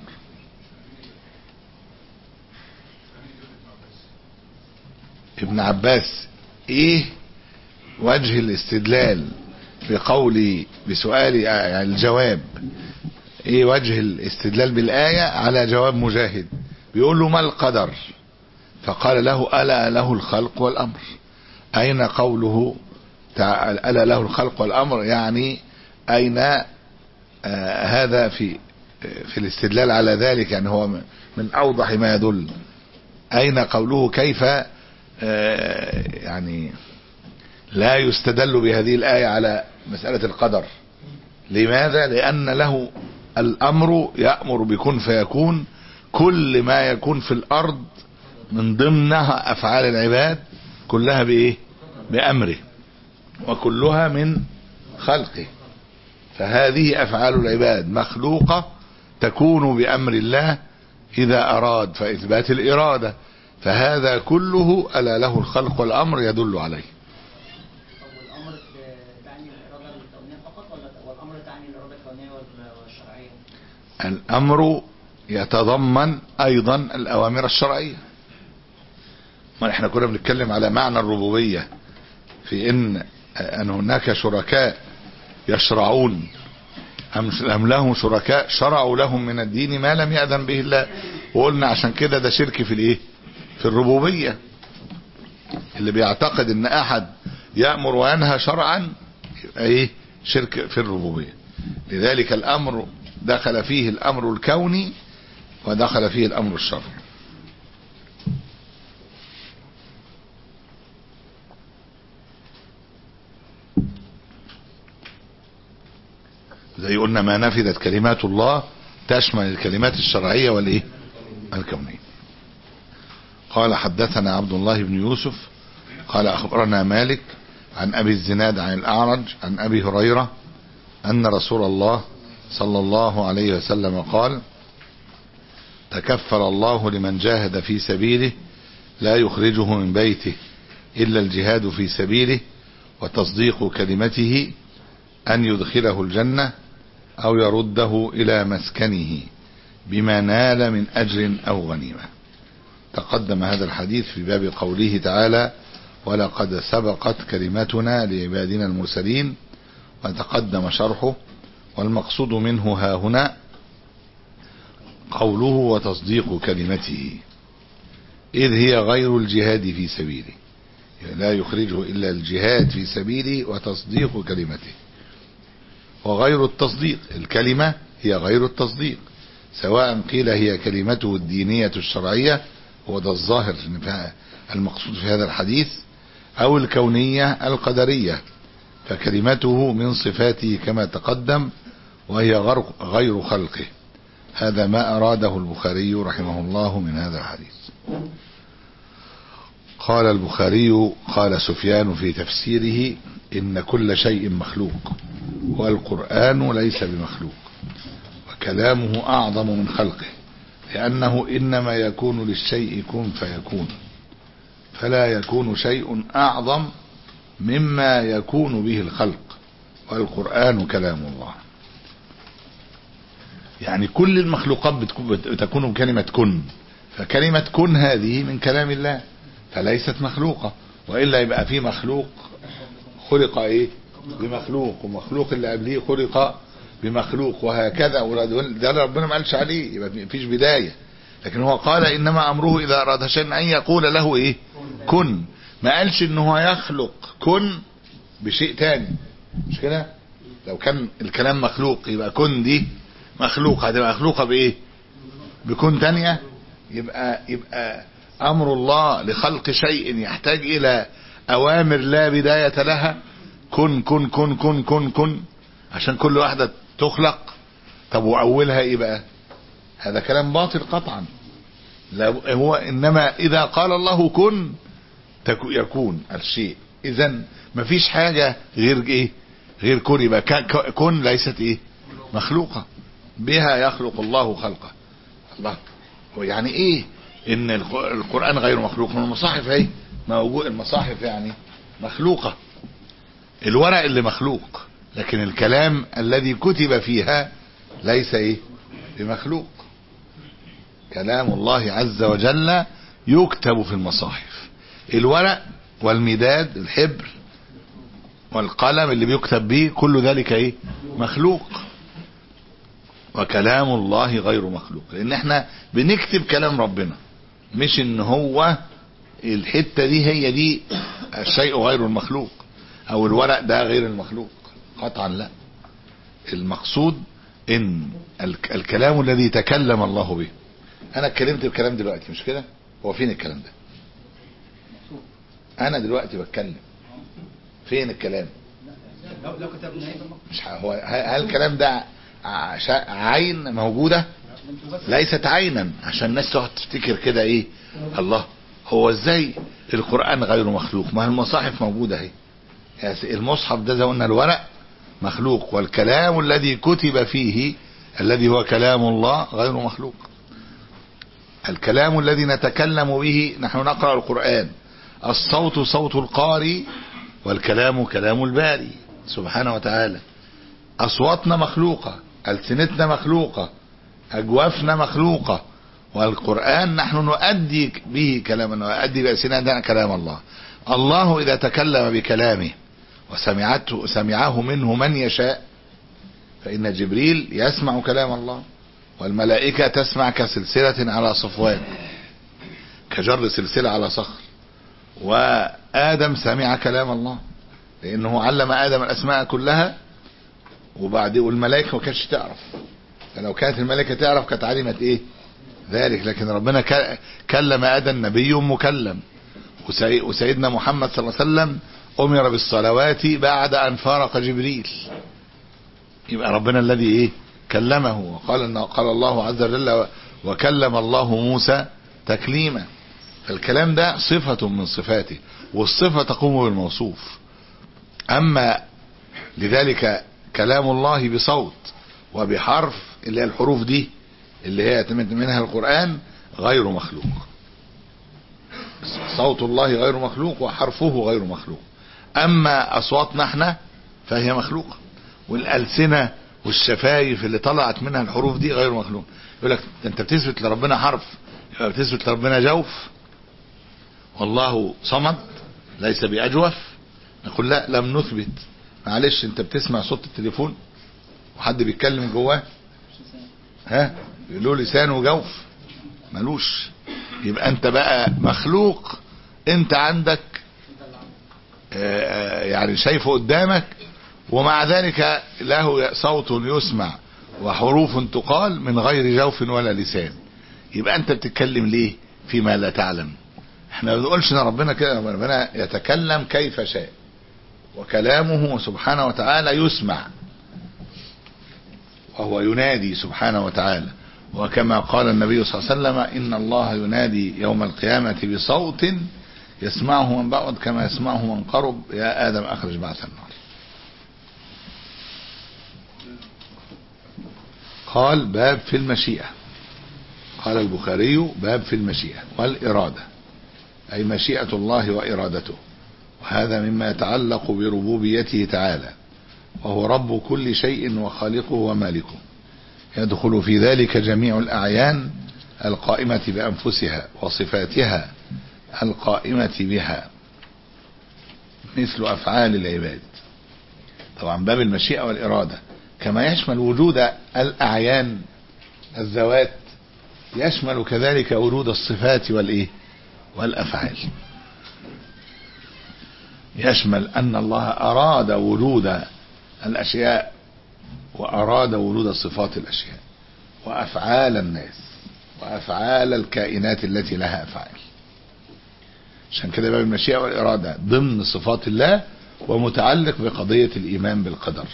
ابن عباس ايه وجه الاستدلال بقولي بسؤالي يعني الجواب، ايه وجه الاستدلال بالآية على جواب مجاهد؟ بيقول له ما القدر؟ فقال له ألا له الخلق والأمر. أين قوله تعالى ألا له الخلق والأمر؟ يعني أين آه هذا في في الاستدلال على ذلك؟ يعني هو من أوضح ما يدل. أين قوله كيف آه يعني لا يستدل بهذه الآية على مسألة القدر؟ لماذا؟ لأن له الأمر يأمر بكن فيكون، كل ما يكون في الأرض من ضمنها أفعال العباد كلها بإيه؟ بأمره، وكلها من خلقه. فهذه أفعال العباد مخلوقة تكون بأمر الله إذا أراد، فإثبات الإرادة. فهذا كله ألا له الخلق والأمر يدل عليه. والأمر تعني الإرادة الكونية فقط ولا والأمر تعني الإرادة الكونية والشرعية؟ الأمر يتضمن أيضا الأوامر الشرعية. ما احنا كنا بنتكلم على معنى الربوبية في إن أن هناك شركاء يشرعون، أم لهم شركاء شرعوا لهم من الدين ما لم يأذن به الله، وقلنا عشان كده ده شرك في الإيه؟ في الربوبية. اللي بيعتقد إن أحد يأمر وينهى شرعا يبقى ايه شرك في الربوبية. لذلك الامر دخل فيه الامر الكوني ودخل فيه الامر الشرعي. زي قلنا ما نفذت كلمات الله تشمل الكلمات الشرعية والايه الكونية. قال حدثنا عبد الله بن يوسف قال اخبرنا مالك عن ابي الزناد عن الاعرج عن ابي هريرة ان رسول الله صلى الله عليه وسلم قال تكفل الله لمن جاهد في سبيله لا يخرجه من بيته الا الجهاد في سبيله وتصديق كلمته ان يدخله الجنة او يرده الى مسكنه بما نال من اجر او غنيمة. تقدم هذا الحديث في باب قوله تعالى ولقد سبقت كلمتنا لعبادنا المرسلين، وتقدم شرحه. والمقصود منه ها هنا قوله وتصديق كلمته، إذ هي غير الجهاد في سبيله، لا يخرجه إلا الجهاد في سبيله وتصديق كلمته. وغير التصديق الكلمة هي غير التصديق، سواء قيل هي كلمته الدينية الشرعية هو ده الظاهر المقصود في هذا الحديث، أو الكونية القدرية فكلمته من صفاته كما تقدم وهي غير خلقه. هذا ما أراده البخاري رحمه الله من هذا الحديث. قال البخاري قال سفيان في تفسيره إن كل شيء مخلوق والقرآن ليس بمخلوق وكلامه أعظم من خلقه، لأنه إنما يكون للشيء كن فيكون، فلا يكون شيء أعظم مما يكون به الخلق، والقرآن كلام الله. يعني كل المخلوقات بتكون بكلمة كن، فكلمة كن هذه من كلام الله فليست مخلوقة، وإلا يبقى في مخلوق خلق ايه بمخلوق، ومخلوق اللي قبليه خلق بمخلوق، وهكذا. ده ربنا ما قالش عليه، يبقى مفيش بداية. لكن هو قال انما امره اذا اراد شيئا ان يقول له ايه كن، ما قالش ان هو يخلق كن بشيء تاني، مش كده؟ لو كان الكلام مخلوق يبقى كن دي مخلوقة، هتبقى مخلوقة بايه بكن تانية. يبقى يبقى امر الله لخلق شيء يحتاج الى اوامر لا بداية لها، كن كن كن كن كن كن عشان كل واحدة تخلق. طب واولها ايه بقى؟ هذا كلام باطل قطعا. هو انما اذا قال الله كن يكون الشيء، اذا مفيش حاجة غير ايه غير كن، يبقى كن ليست ايه مخلوقة، بها يخلق الله خلقه. الله هو يعني ايه ان القرآن غير مخلوق؟ من المصاحف ايه موجود، المصاحف يعني مخلوقة، الورق اللي مخلوق، لكن الكلام الذي كتب فيها ليس ايه بمخلوق. كلام الله عز وجل يكتب في المصاحف، الورق والمداد الحبر والقلم اللي بيكتب به كل ذلك ايه مخلوق، وكلام الله غير مخلوق، لان احنا بنكتب كلام ربنا، مش ان هو الحتة دي هي دي الشيء غير المخلوق او الورق ده غير المخلوق، قطعا لا. المقصود ان الكلام الذي تكلم الله به. انا اتكلمت بكلام دلوقتي مش كده؟ هو فين الكلام ده؟ انا دلوقتي بتكلم، فين الكلام؟ لو لو كتبنا ايه مش هو هل الكلام ده عين موجودة؟ ليست عينا، عشان الناس تقعد تفتكر كده ايه الله هو ازاي القرآن غير مخلوق؟ ما المصاحف موجودة اهي، المصحف ده زي قلنا الورق مخلوق، والكلام الذي كتب فيه الذي هو كلام الله غير مخلوق. الكلام الذي نتكلم به نحن نقرأ القرآن، الصوت صوت القارئ والكلام كلام الباري سبحانه وتعالى. أصواتنا مخلوقة، ألسنتنا مخلوقة، أجوافنا مخلوقة، والقرآن نحن نؤدي به كلامنا، نؤدي بألسنتنا كلام الله. الله إذا تكلم بكلامه وسمعته سمعه منه من يشاء، فإن جبريل يسمع كلام الله، والملائكة تسمع كسلسلة على صفوان، كجر سلسلة على صخر، وآدم سمع كلام الله لأنه علم آدم الأسماء كلها، وبعد والملائكة ما كانتش تعرف، فلو كانت الملائكة تعرف كانت علمت إيه ذلك. لكن ربنا كلم آدم نبي مكلم، وسيدنا محمد صلى الله عليه وسلم أمر بالصلوات بعد أن فارق جبريل، يبقى ربنا الذي إيه كلمه. وقال إن قال الله عز وجل وكلم الله موسى تكليما، فالكلام ده صفة من صفاته، والصفة تقوم بالموصوف. أما لذلك كلام الله بصوت وبحرف اللي هي الحروف دي اللي هي منها القرآن غير مخلوق، صوت الله غير مخلوق وحرفه غير مخلوق. أما أصواتنا احنا فهي مخلوقة، والألسنة والشفايف اللي طلعت منها الحروف دي غير مخلوق. يقول لك انت بتثبت لربنا حرف، يبقى بتثبت لربنا جوف، والله صمد ليس بأجوف. نقول لا، لم نثبت. معلش، انت بتسمع صوت التليفون وحد بيتكلم جواه، ها له لسان وجوف؟ ملوش. يبقى انت بقى مخلوق، انت عندك آه يعني شايفه قدامك، ومع ذلك له صوت يسمع وحروف تقال من غير جوف ولا لسان. يبقى انت بتتكلم ليه فيما لا تعلم؟ احنا ما بنقولش ان ربنا كده، ربنا يتكلم كيف شاء، وكلامه سبحانه وتعالى يسمع، وهو ينادي سبحانه وتعالى. وكما قال النبي صلى الله عليه وسلم إن الله ينادي يوم القيامة بصوت يسمعه من بعد كما يسمعه من قرب، يا آدم أخرج بعث النار. قال باب في المشيئة. قال البخاري باب في المشيئة والإرادة، أي مشيئة الله وإرادته، وهذا مما يتعلق بربوبيته تعالى، وهو رب كل شيء وخالقه ومالكه. يدخل في ذلك جميع الأعيان القائمة بأنفسها وصفاتها القائمة بها، مثل أفعال العباد. طبعا باب المشيئة والإرادة كما يشمل وجود الأعيان الذوات، يشمل كذلك وجود الصفات والإيه والأفعال. يشمل أن الله أراد وجود الأشياء، وأراد وجود صفات الأشياء، وأفعال الناس، وأفعال الكائنات التي لها أفعال. عشان كده باب المشيئة والإرادة ضمن صفات الله، ومتعلق بقضية الإيمان بالقدر،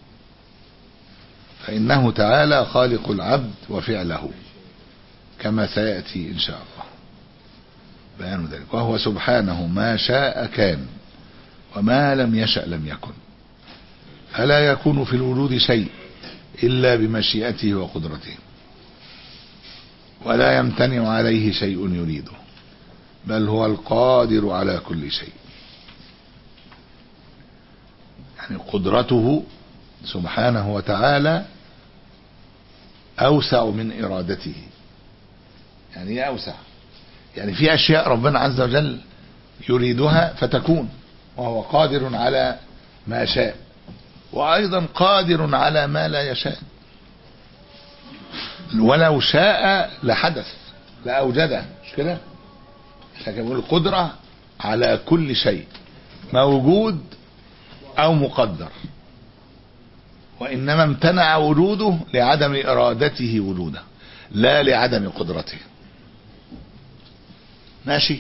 فإنه تعالى خالق العبد وفعله كما سيأتي إن شاء الله بيان ذلك. وهو سبحانه ما شاء كان، وما لم يشأ لم يكن، فلا يكون في الوجود شيء إلا بمشيئته وقدرته، ولا يمتنع عليه شيء يريده، بل هو القادر على كل شيء. يعني قدرته سبحانه وتعالى أوسع من إرادته. يعني ايه أوسع؟ يعني في أشياء ربنا عز وجل يريدها فتكون، وهو قادر على ما شاء، وأيضا قادر على ما لا يشاء. ولو شاء لحدث لأوجده، مش كده؟ لكن بيقول القدرة على كل شيء موجود أو مقدر، وإنما امتنع وجوده لعدم إرادته وجوده، لا لعدم قدرته. ماشي؟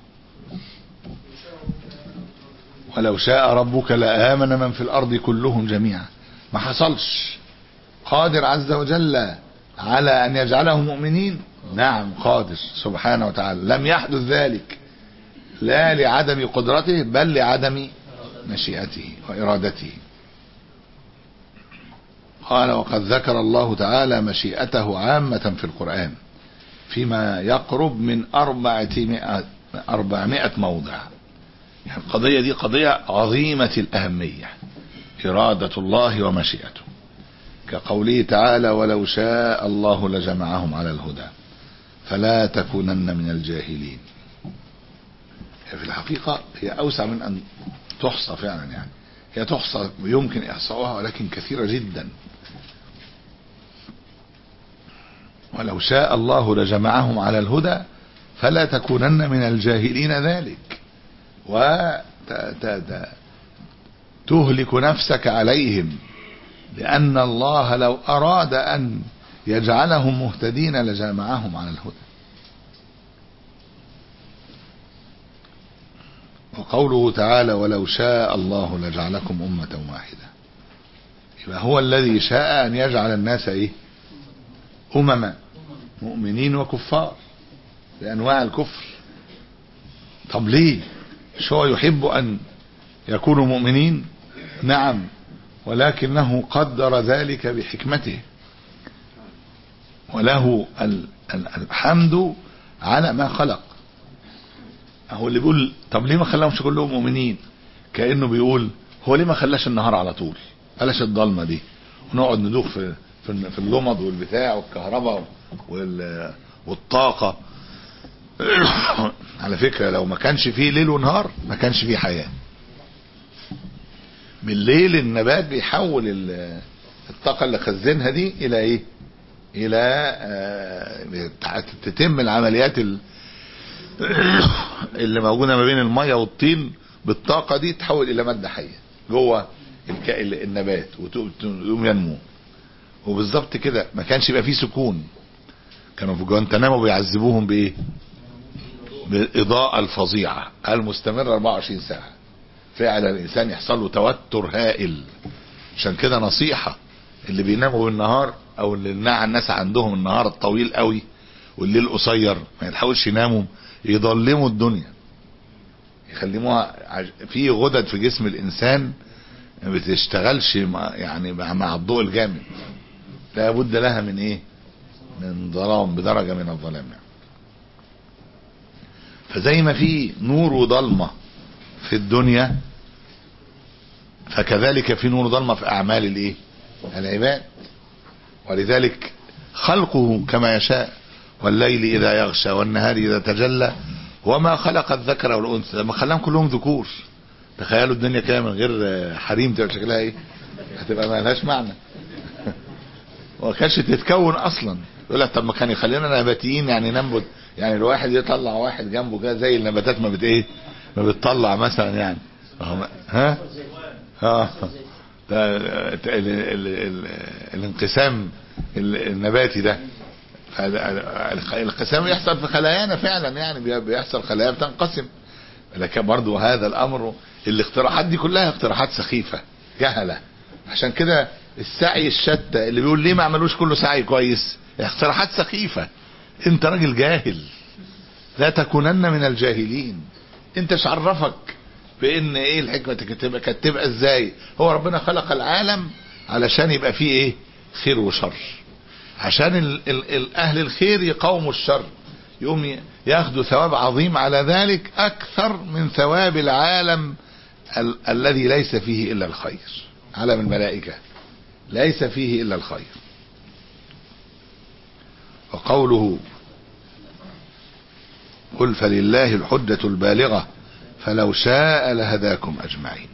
ولو شاء ربك لآمن من في الأرض كلهم جميعا. ما حصلش. قادر عز وجل على أن يجعلهم مؤمنين؟ نعم قادر سبحانه وتعالى. لم يحدث ذلك لا لعدم قدرته بل لعدم مشيئته وإرادته. قال وقد ذكر الله تعالى مشيئته عامة في القرآن فيما يقرب من أربعمائة, أربعمائة موضع. يعني القضية دي قضية عظيمة الأهمية، إرادة الله ومشيئته، كقوله تعالى ولو شاء الله لجمعهم على الهدى فلا تكونن من الجاهلين. في الحقيقة هي أوسع من أن تحصى فعلا، يعني هي تحصى يمكن إحصاؤها ولكن كثيرة جدا. ولو شاء الله لجمعهم على الهدى فلا تكونن من الجاهلين ذلك. تهلك نفسك عليهم، لأن الله لو أراد أن يجعلهم مهتدين لجمعهم على الهدى. وقوله تعالى ولو شاء الله لجعلكم أمة واحدة، يبقى هو الذي شاء أن يجعل الناس إيه؟ أمما، مؤمنين وكفار بأنواع الكفر. طب ليه؟ مش هو يحب أن يكونوا مؤمنين؟ نعم، ولكنه قدر ذلك بحكمته، وله الحمد على ما خلق. هو اللي بيقول طب ليه ما خلاهمش كلهم مؤمنين؟ كأنه بيقول هو ليه ما خلاش النهار على طول، بلاش الضلمه دي ونقعد ندوخ في في اللمض والبتاع والكهرباء والطاقه. على فكره لو ما كانش فيه ليل ونهار ما كانش فيه حياه. بالليل النبات بيحول الطاقه اللي خزنها دي الى ايه؟ الى تتم العمليات اللي موجوده ما بين الميه والطين بالطاقه دي تحول الى ماده حيه جوه النبات وتقوم ينمو. وبالظبط كده ما كانش يبقى فيه سكون، كانوا في جوانتنامو بيعذبوهم بايه؟ بالاضاءه الفظيعه المستمره أربعة وعشرين ساعه. فعلا الانسان يحصل له توتر هائل. عشان كده نصيحه اللي بيناموا بالنهار او اللي الناس عندهم النهار الطويل قوي والليل قصير ما يلحقوش يناموا، يضلموا الدنيا، يخليوها في غدد في جسم الانسان ما بتشتغلش مع يعني مع الضوء الجامد، لا بد لها من ايه؟ من ظلام بدرجه من الظلام يعني. فزي ما في نور وظلمه في الدنيا فكذلك في نور وظلمه في اعمال الايه؟ العباد. ولذلك خلقه كما يشاء، والليل اذا يغشى والنهار اذا تجلى وما خلق الذكر والانثى. لما خلاهم كلهم ذكور، تخيلوا الدنيا كده من غير حريم تبقى شكلها ايه؟ هتبقى ما لهاش معنى. وما كانش تتكون اصلا. يقول لك طب ما كان يخلينا نباتيين يعني ننبت، يعني الواحد يطلع واحد جنبه كده زي النباتات ما بت ايه؟ ما بتطلع مثلا يعني. ها؟ اه الانقسام النباتي ده، الانقسام يحصل في خلايانا فعلا، يعني بيحصل خلايا بتنقسم. لكن برضو هذا الامر الاقتراحات دي كلها اقتراحات سخيفة جهلة. عشان كده السعي الشتى اللي بيقول ليه ما عملوش كله سعي كويس، اقتراحات سخيفة. انت راجل جاهل، لا تكونن من الجاهلين. انت ايش عرفك بان ايه الحكمة تبقى كانت تبقى ازاي؟ هو ربنا خلق العالم علشان يبقى فيه ايه؟ خير وشر، عشان ال ال ال اهل الخير يقاوموا الشر، يقوم ياخدوا ثواب عظيم على ذلك اكثر من ثواب العالم ال الذي ليس فيه الا الخير. عالم الملائكة ليس فيه الا الخير. وقوله قل فلله الحجة البالغة فلو شاء لهداكم اجمعين،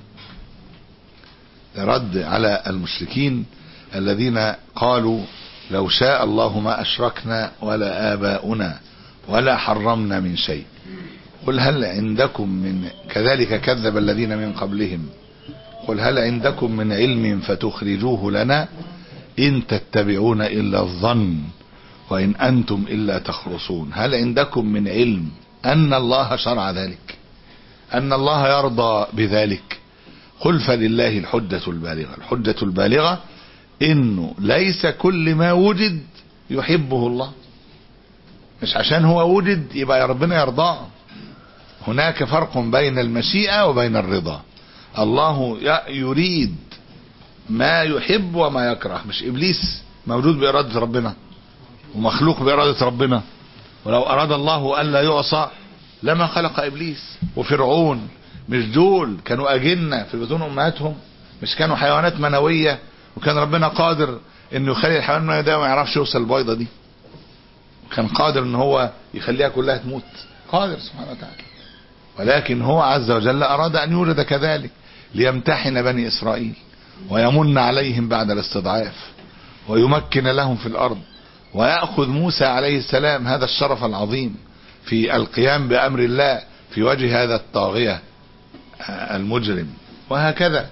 رد على المشركين الذين قالوا لو شاء الله ما اشركنا ولا آباؤنا ولا حرمنا من شيء. قل هل عندكم من كذلك كذب الذين من قبلهم قل هل عندكم من علم فتخرجوه لنا إن تتبعون إلا الظن وإن أنتم إلا تخرصون. هل عندكم من علم أن الله شرع ذلك، أن الله يرضى بذلك؟ قل فلله الحجة البالغة. الحجة البالغة إنه ليس كل ما وجد يحبه الله، مش عشان هو وجد يبقى يا ربنا يرضاه. هناك فرق بين المشيئة وبين الرضا. الله يريد ما يحب وما يكره. مش إبليس موجود بإرادة ربنا ومخلوق بإرادة ربنا، ولو أراد الله ألا يعصى لما خلق إبليس. وفرعون مش دول كانوا أجنة في بطون أمهاتهم؟ مش كانوا حيوانات منوية؟ وكان ربنا قادر انه يخلي الحيوان المنوي ده ما يعرفش يوصل البيضة دي، كان قادر ان هو يخليها كلها تموت، قادر سبحانه وتعالى. ولكن هو عز وجل اراد ان يولد كذلك ليمتحن بني اسرائيل ويمن عليهم بعد الاستضعاف ويمكن لهم في الارض، ويأخذ موسى عليه السلام هذا الشرف العظيم في القيام بامر الله في وجه هذا الطاغية المجرم. وهكذا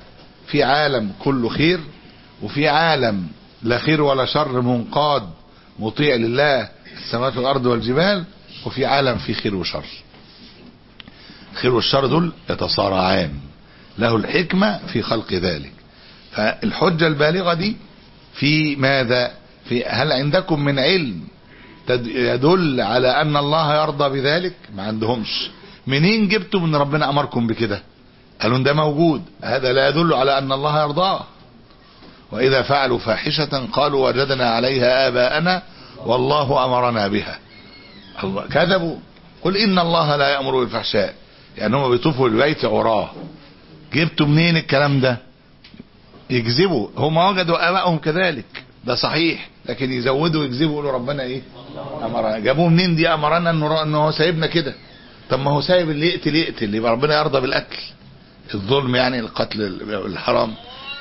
في عالم كله خير، وفي عالم لا خير ولا شر، منقاد مطيع لله السماوات والأرض والجبال، وفي عالم فيه خير وشر. الخير والشر دول يتصارعان، له الحكمة في خلق ذلك. فالحجة البالغة دي في ماذا؟ في هل عندكم من علم يدل على أن الله يرضى بذلك؟ ما عندهمش. منين جبتوا من ربنا أمركم بكده؟ قالوا ده موجود، هذا لا يدل على أن الله يرضاه. وإذا فعلوا فاحشة قالوا وجدنا عليها آباءنا والله أمرنا بها. الله كذبوا. قل إن الله لا يأمر بالفحشاء، يعني هم بيطوفوا البيت عراه. جبتوا منين الكلام ده؟ يكذبوا. هم وجدوا آباءهم كذلك، ده صحيح، لكن يزودوا يكذبوا يقولوا ربنا ايه أمرنا. جابوه منين دي؟ أمرنا انه انه هو سايبنا كده. طب ما هو سايب اللي يقتل يقتل، يبقى ربنا يرضى بالقتل. الظلم يعني القتل الحرام.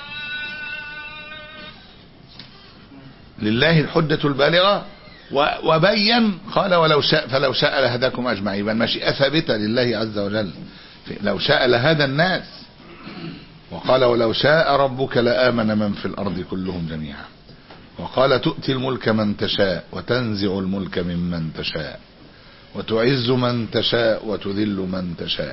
لله الحجة البالغة. وبين قال ولو شاء فلو شاء لهداكم أجمعين. يبقى المشيئة ثابتة لله عز وجل، لو شاء لهدى الناس. وقال ولو شاء ربك لآمن من في الأرض كلهم جميعا. وقال تؤتي الملك من تشاء وتنزع الملك ممن تشاء وتعز من تشاء وتذل من تشاء.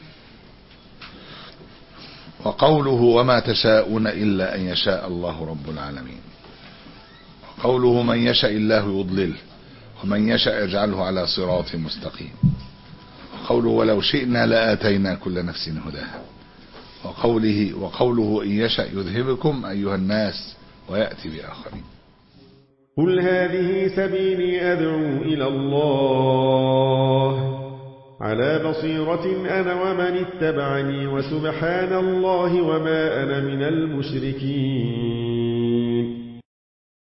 وقوله وما تشاءون إلا أن يشاء الله رب العالمين. وقوله من يشاء الله يضلله ومن يشاء يجعله على صراط مستقيم. وقوله ولو شئنا لآتينا كل نفس هداها. وقوله وقوله إن يشاء يذهبكم أيها الناس ويأتي بآخرين. قل هذه سبيلي أدعو إلى الله على بصيرة أنا ومن اتبعني وسبحان الله وما أنا من المشركين.